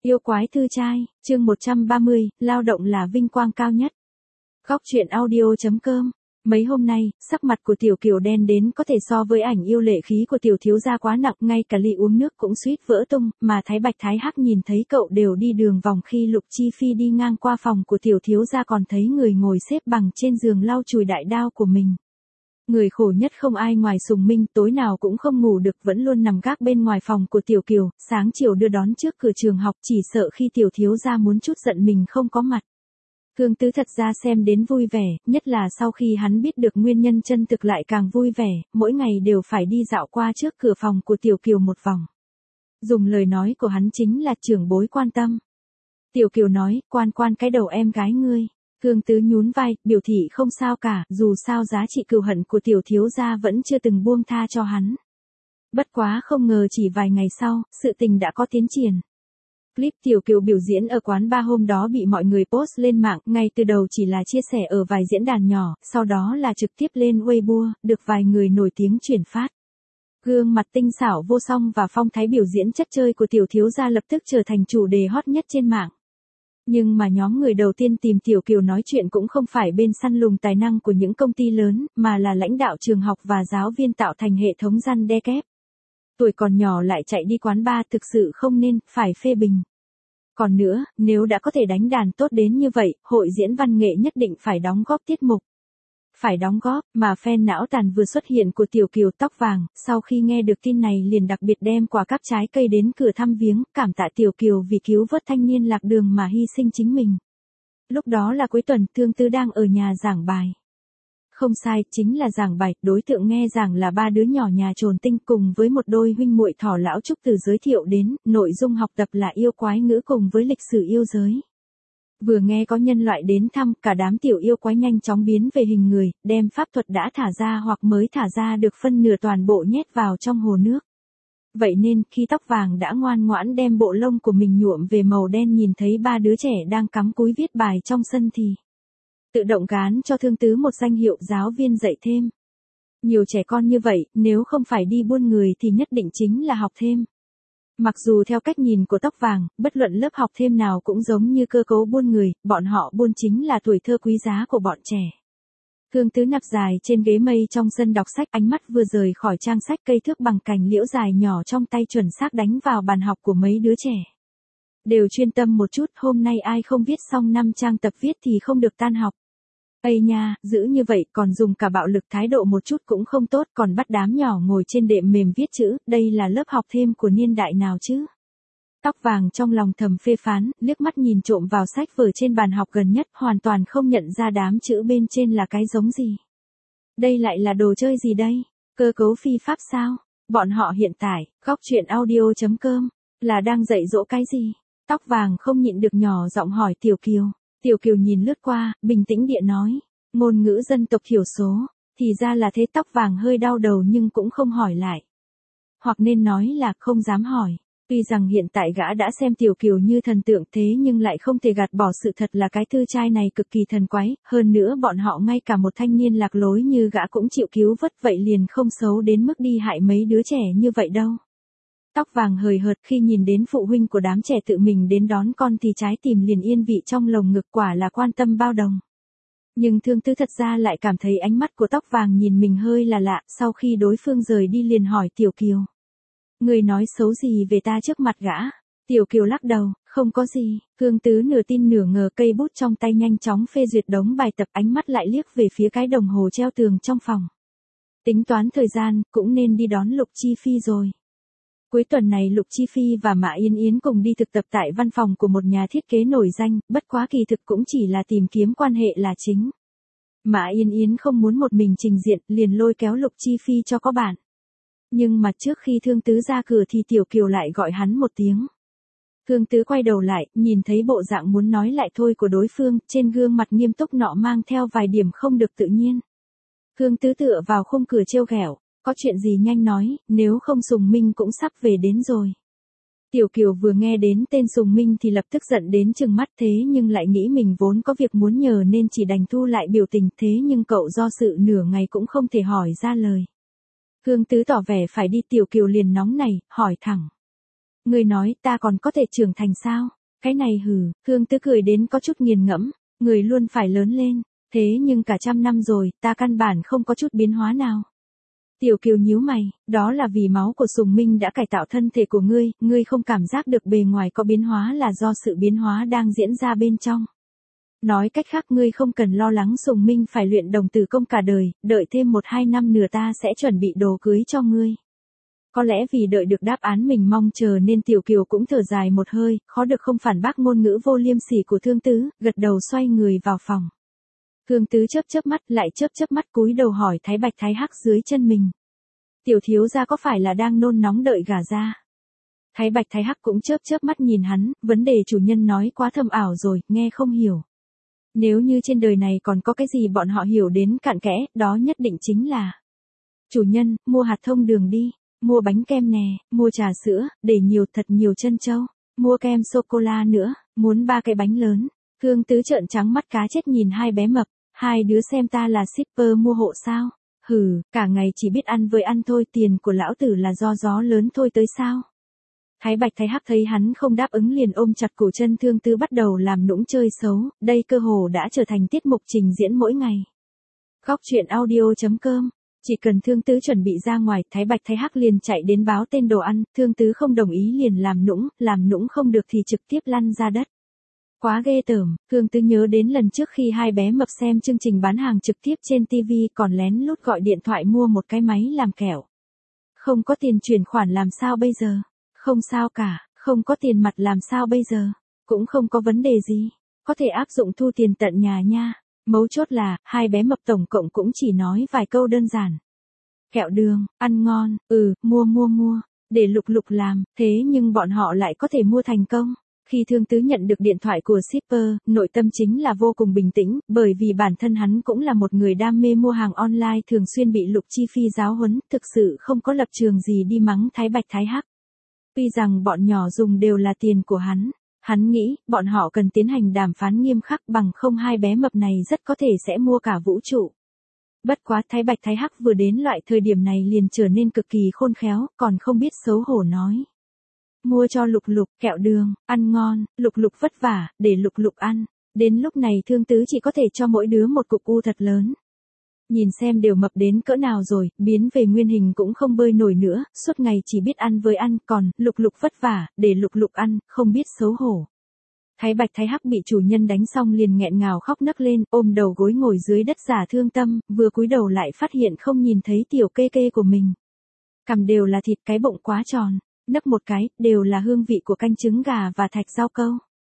Yêu quái thư trai, chương 130, lao động là vinh quang cao nhất. Góc truyện audio.com. Mấy hôm nay, sắc mặt của Tiểu Kiều đen đến có thể so với ảnh yêu lệ khí của tiểu thiếu gia quá nặng, ngay cả ly uống nước cũng suýt vỡ tung, mà Thái Bạch Thái Hắc nhìn thấy cậu đều đi đường vòng khi Lục Chi Phi đi ngang qua phòng của tiểu thiếu gia còn thấy người ngồi xếp bằng trên giường lau chùi đại đao của mình. Người khổ nhất không ai ngoài Sùng Minh, tối nào cũng không ngủ được, vẫn luôn nằm gác bên ngoài phòng của Tiểu Kiều, sáng chiều đưa đón trước cửa trường học, chỉ sợ khi tiểu thiếu gia muốn chút giận mình không có mặt. Khương Tứ thật ra xem đến vui vẻ, nhất là sau khi hắn biết được nguyên nhân chân thực lại càng vui vẻ, mỗi ngày đều phải đi dạo qua trước cửa phòng của Tiểu Kiều một vòng. Dùng lời nói của hắn chính là trưởng bối quan tâm. Tiểu Kiều nói, quan cái đầu em gái ngươi. Khương Tứ nhún vai, biểu thị không sao cả, dù sao giá trị cừu hận của tiểu thiếu gia vẫn chưa từng buông tha cho hắn. Bất quá không ngờ chỉ vài ngày sau, sự tình đã có tiến triển. Clip Tiểu Kiều biểu diễn ở quán bar hôm đó bị mọi người post lên mạng, ngay từ đầu chỉ là chia sẻ ở vài diễn đàn nhỏ, sau đó là trực tiếp lên Weibo, được vài người nổi tiếng chuyển phát. Gương mặt tinh xảo vô song và phong thái biểu diễn chất chơi của tiểu thiếu gia lập tức trở thành chủ đề hot nhất trên mạng. Nhưng mà nhóm người đầu tiên tìm Tiểu Kiều nói chuyện cũng không phải bên săn lùng tài năng của những công ty lớn, mà là lãnh đạo trường học và giáo viên tạo thành hệ thống răn đe kép. Tuổi còn nhỏ lại chạy đi quán bar thực sự không nên, phải phê bình. Còn nữa, nếu đã có thể đánh đàn tốt đến như vậy, hội diễn văn nghệ nhất định phải đóng góp tiết mục. Phải đóng góp, mà fan não tàn vừa xuất hiện của Tiểu Kiều tóc vàng, sau khi nghe được tin này liền đặc biệt đem quả cáp trái cây đến cửa thăm viếng, cảm tạ Tiểu Kiều vì cứu vớt thanh niên lạc đường mà hy sinh chính mình. Lúc đó là cuối tuần, Thương Tư đang ở nhà giảng bài. Không sai, chính là giảng bài, đối tượng nghe giảng là ba đứa nhỏ nhà Trồn Tinh cùng với một đôi huynh muội Thỏ Lão Trúc Từ giới thiệu đến, nội dung học tập là yêu quái ngữ cùng với lịch sử yêu giới. Vừa nghe có nhân loại đến thăm, cả đám tiểu yêu quái nhanh chóng biến về hình người, đem pháp thuật đã thả ra hoặc mới thả ra được phân nửa toàn bộ nhét vào trong hồ nước. Vậy nên, khi tóc vàng đã ngoan ngoãn đem bộ lông của mình nhuộm về màu đen nhìn thấy ba đứa trẻ đang cắm cúi viết bài trong sân thì tự động gán cho Thương Tứ một danh hiệu giáo viên dạy thêm. Nhiều trẻ con như vậy, nếu không phải đi buôn người thì nhất định chính là học thêm. Mặc dù theo cách nhìn của tóc vàng, bất luận lớp học thêm nào cũng giống như cơ cấu buôn người, bọn họ buôn chính là tuổi thơ quý giá của bọn trẻ. Thương Tứ nằm dài trên ghế mây trong sân đọc sách, ánh mắt vừa rời khỏi trang sách cây thước bằng cành liễu dài nhỏ trong tay chuẩn xác đánh vào bàn học của mấy đứa trẻ. Đều chuyên tâm một chút, hôm nay ai không viết xong 5 trang tập viết thì không được tan học. Ây nha, giữ như vậy còn dùng cả bạo lực thái độ một chút cũng không tốt, còn bắt đám nhỏ ngồi trên đệm mềm viết chữ, đây là lớp học thêm của niên đại nào chứ? Tóc vàng trong lòng thầm phê phán, liếc mắt nhìn trộm vào sách vở trên bàn học gần nhất, hoàn toàn không nhận ra đám chữ bên trên là cái giống gì. Đây lại là đồ chơi gì đây? Cơ cấu phi pháp sao? Bọn họ hiện tại, góc truyện audio.com, là đang dạy dỗ cái gì? Tóc vàng không nhịn được nhỏ giọng hỏi Tiểu Kiều. Tiểu Kiều nhìn lướt qua, bình tĩnh địa nói, ngôn ngữ dân tộc thiểu số, thì ra là thế. Tóc vàng hơi đau đầu nhưng cũng không hỏi lại. Hoặc nên nói là không dám hỏi. Tuy rằng hiện tại gã đã xem Tiểu Kiều như thần tượng thế nhưng lại không thể gạt bỏ sự thật là cái thư trai này cực kỳ thần quái, hơn nữa bọn họ ngay cả một thanh niên lạc lối như gã cũng chịu cứu vớt, vậy liền không xấu đến mức đi hại mấy đứa trẻ như vậy đâu. Tóc vàng hời hợt khi nhìn đến phụ huynh của đám trẻ tự mình đến đón con thì trái tim liền yên vị trong lồng ngực, quả là quan tâm bao đồng. Nhưng Thương Tứ thật ra lại cảm thấy ánh mắt của tóc vàng nhìn mình hơi là lạ, sau khi đối phương rời đi liền hỏi Tiểu Kiều. Người nói xấu gì về ta trước mặt gã? Tiểu Kiều lắc đầu, không có gì. Thương Tứ nửa tin nửa ngờ, cây bút trong tay nhanh chóng phê duyệt đống bài tập, ánh mắt lại liếc về phía cái đồng hồ treo tường trong phòng. Tính toán thời gian, cũng nên đi đón Lục Chi Phi rồi. Cuối tuần này Lục Chi Phi và Mã Yên Yến cùng đi thực tập tại văn phòng của một nhà thiết kế nổi danh, bất quá kỳ thực cũng chỉ là tìm kiếm quan hệ là chính. Mã Yên Yến không muốn một mình trình diện, liền lôi kéo Lục Chi Phi cho có bạn. Nhưng mà trước khi Thương Tứ ra cửa thì Tiểu Kiều lại gọi hắn một tiếng. Thương Tứ quay đầu lại, nhìn thấy bộ dạng muốn nói lại thôi của đối phương, trên gương mặt nghiêm túc nọ mang theo vài điểm không được tự nhiên. Thương Tứ tựa vào khung cửa trêu ghẹo. Có chuyện gì nhanh nói, nếu không Sùng Minh cũng sắp về đến rồi. Tiểu Kiều vừa nghe đến tên Sùng Minh thì lập tức giận đến trừng mắt, thế nhưng lại nghĩ mình vốn có việc muốn nhờ nên chỉ đành thu lại biểu tình, thế nhưng cậu do sự nửa ngày cũng không thể hỏi ra lời. Thương Tứ tỏ vẻ phải đi, Tiểu Kiều liền nóng nảy, hỏi thẳng. Người nói ta còn có thể trưởng thành sao? Cái này hừ, Thương Tứ cười đến có chút nghiền ngẫm, người luôn phải lớn lên, thế nhưng cả 100 năm rồi, ta căn bản không có chút biến hóa nào. Tiểu Kiều nhíu mày, đó là vì máu của Sùng Minh đã cải tạo thân thể của ngươi không cảm giác được bề ngoài có biến hóa là do sự biến hóa đang diễn ra bên trong. Nói cách khác ngươi không cần lo lắng Sùng Minh phải luyện đồng tử công cả đời, đợi thêm 1-2 năm nữa ta sẽ chuẩn bị đồ cưới cho ngươi. Có lẽ vì đợi được đáp án mình mong chờ nên Tiểu Kiều cũng thở dài một hơi, khó được không phản bác ngôn ngữ vô liêm sỉ của Thương Tứ, gật đầu xoay người vào phòng. Thương Tứ chớp mắt lại chớp mắt cúi đầu hỏi Thái Bạch Thái Hắc dưới chân mình. Tiểu thiếu gia có phải là đang nôn nóng đợi gả ra? Thái Bạch Thái Hắc cũng chớp mắt nhìn hắn, vấn đề chủ nhân nói quá thâm ảo rồi, nghe không hiểu. Nếu như trên đời này còn có cái gì bọn họ hiểu đến cặn kẽ, đó nhất định chính là: chủ nhân, mua hạt thông đường đi, mua bánh kem nè, mua trà sữa, để thật nhiều trân châu, mua kem sô-cô-la nữa, muốn 3 cái bánh lớn. Thương Tứ trợn trắng mắt cá chết nhìn hai bé mập, hai đứa xem ta là shipper mua hộ sao? Hừ, cả ngày chỉ biết ăn với ăn thôi, tiền của lão tử là do gió lớn thôi tới sao? Thái Bạch Thái Hắc thấy hắn không đáp ứng liền ôm chặt cổ chân Thương Tứ bắt đầu làm nũng chơi xấu, đây cơ hồ đã trở thành tiết mục trình diễn mỗi ngày. Góc truyện audio.com. Chỉ cần Thương Tứ chuẩn bị ra ngoài, Thái Bạch Thái Hắc liền chạy đến báo tên đồ ăn, Thương Tứ không đồng ý liền làm nũng không được thì trực tiếp lăn ra đất. Quá ghê tởm, Thương Tứ nhớ đến lần trước khi hai bé mập xem chương trình bán hàng trực tiếp trên TV còn lén lút gọi điện thoại mua một cái máy làm kẹo. Không có tiền chuyển khoản làm sao bây giờ? Không sao cả, không có tiền mặt làm sao bây giờ? Cũng không có vấn đề gì, có thể áp dụng thu tiền tận nhà nha. Mấu chốt là, hai bé mập tổng cộng cũng chỉ nói vài câu đơn giản. Kẹo đường, ăn ngon, mua, để Lục làm, thế nhưng bọn họ lại có thể mua thành công. Khi Thương Tứ nhận được điện thoại của shipper, nội tâm chính là vô cùng bình tĩnh, bởi vì bản thân hắn cũng là một người đam mê mua hàng online thường xuyên bị Lục Chi Phi giáo huấn, thực sự không có lập trường gì đi mắng Thái Bạch Thái Hắc. Tuy rằng bọn nhỏ dùng đều là tiền của hắn nghĩ, bọn họ cần tiến hành đàm phán nghiêm khắc bằng không hai bé mập này rất có thể sẽ mua cả vũ trụ. Bất quá Thái Bạch Thái Hắc vừa đến loại thời điểm này liền trở nên cực kỳ khôn khéo, còn không biết xấu hổ nói. Mua cho Lục kẹo đường, ăn ngon, Lục vất vả, để Lục ăn. Đến lúc này Thương Tứ chỉ có thể cho mỗi đứa một cục u thật lớn. Nhìn xem đều mập đến cỡ nào rồi, biến về nguyên hình cũng không bơi nổi nữa, suốt ngày chỉ biết ăn với ăn, còn Lục vất vả, để Lục ăn, không biết xấu hổ. Thái Bạch Thái Hắc bị chủ nhân đánh xong liền nghẹn ngào khóc nấc lên, ôm đầu gối ngồi dưới đất giả thương tâm, vừa cúi đầu lại phát hiện không nhìn thấy tiểu kê của mình. Cằm đều là thịt, cái bụng quá tròn, nấc một cái, đều là hương vị của canh trứng gà và thạch rau câu.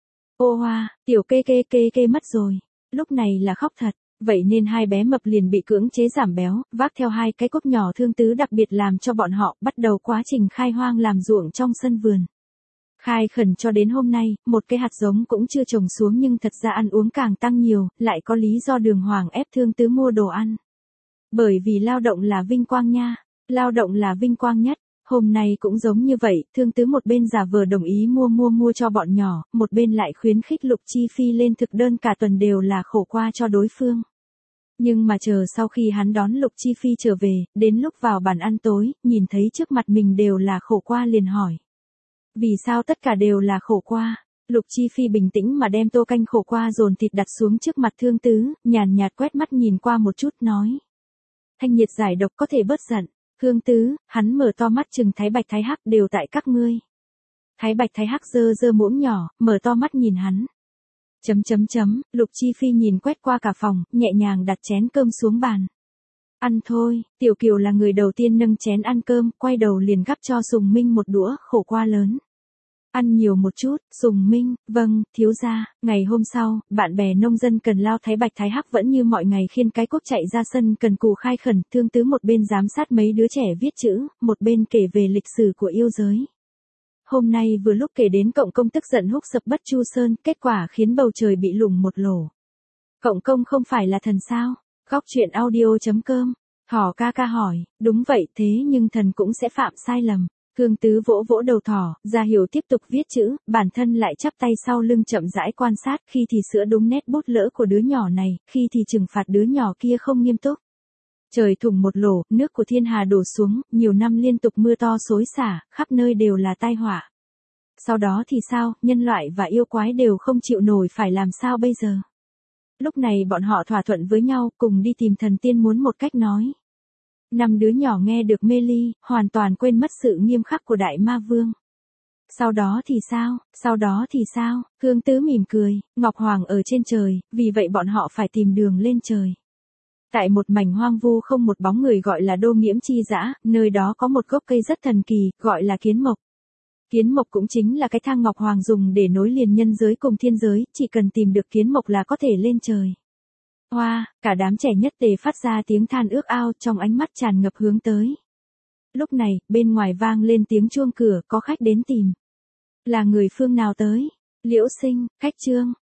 Ô hoa, tiểu kê mất rồi, lúc này là khóc thật. Vậy nên hai bé mập liền bị cưỡng chế giảm béo, vác theo hai cái cốc nhỏ Thương Tứ đặc biệt làm cho bọn họ bắt đầu quá trình khai hoang làm ruộng trong sân vườn. Khai khẩn cho đến hôm nay, một cái hạt giống cũng chưa trồng xuống nhưng thật ra ăn uống càng tăng nhiều, lại có lý do Đường Hoàng ép Thương Tứ mua đồ ăn. Bởi vì lao động là vinh quang nha, lao động là vinh quang nhất. Hôm nay cũng giống như vậy, Thương Tứ một bên giả vờ đồng ý mua cho bọn nhỏ, một bên lại khuyến khích Lục Chi Phi lên thực đơn cả tuần đều là khổ qua cho đối phương. Nhưng mà chờ sau khi hắn đón Lục Chi Phi trở về, đến lúc vào bàn ăn tối, nhìn thấy trước mặt mình đều là khổ qua liền hỏi. Vì sao tất cả đều là khổ qua? Lục Chi Phi bình tĩnh mà đem tô canh khổ qua dồn thịt đặt xuống trước mặt Thương Tứ, nhàn nhạt quét mắt nhìn qua một chút nói. Thanh nhiệt giải độc có thể bớt giận. Thương Tứ, hắn mở to mắt chừng Thái Bạch Thái Hắc đều tại các ngươi. Thái Bạch Thái Hắc giơ muỗng nhỏ, mở to mắt nhìn hắn. Lục Chi Phi nhìn quét qua cả phòng, nhẹ nhàng đặt chén cơm xuống bàn. Ăn thôi, Tiểu Kiều là người đầu tiên nâng chén ăn cơm, quay đầu liền gắp cho Sùng Minh một đũa khổ qua lớn. Ăn nhiều một chút, Sùng Minh, vâng, thiếu gia. Ngày hôm sau, bạn bè nông dân cần lao Thái Bạch Thái Hắc vẫn như mọi ngày khiêng cái cuốc chạy ra sân cần cù khai khẩn, Thương Tứ một bên giám sát mấy đứa trẻ viết chữ, một bên kể về lịch sử của yêu giới. Hôm nay vừa lúc kể đến Cộng Công tức giận húc sập Bất Chu Sơn, kết quả khiến bầu trời bị lủng một lỗ. Cộng Công không phải là thần sao? Góc truyện audio.com. Thỏ ca hỏi, đúng vậy thế nhưng thần cũng sẽ phạm sai lầm. Thương Tứ vỗ vỗ đầu thỏ, ra hiệu tiếp tục viết chữ, bản thân lại chắp tay sau lưng chậm rãi quan sát, khi thì sửa đúng nét bút lỡ của đứa nhỏ này, khi thì trừng phạt đứa nhỏ kia không nghiêm túc. Trời thủng một lỗ, nước của thiên hà đổ xuống, nhiều năm liên tục mưa to xối xả, khắp nơi đều là tai họa. Sau đó thì sao, nhân loại và yêu quái đều không chịu nổi phải làm sao bây giờ? Lúc này bọn họ thỏa thuận với nhau, cùng đi tìm thần tiên muốn một cách nói. 5 đứa nhỏ nghe được mê ly, hoàn toàn quên mất sự nghiêm khắc của đại ma vương. Sau đó thì sao, sau đó thì sao, Hương Tứ mỉm cười, Ngọc Hoàng ở trên trời, vì vậy bọn họ phải tìm đường lên trời. Tại một mảnh hoang vu không một bóng người gọi là Đô Nghiễm Chi Dã, nơi đó có một gốc cây rất thần kỳ, gọi là kiến mộc. Kiến mộc cũng chính là cái thang Ngọc Hoàng dùng để nối liền nhân giới cùng thiên giới, chỉ cần tìm được kiến mộc là có thể lên trời. Hoa, cả đám trẻ nhất tề phát ra tiếng than ước ao, trong ánh mắt tràn ngập hướng tới. Lúc này, bên ngoài vang lên tiếng chuông cửa, có khách đến tìm. Là người phương nào tới? Liễu Sinh, khách Trương,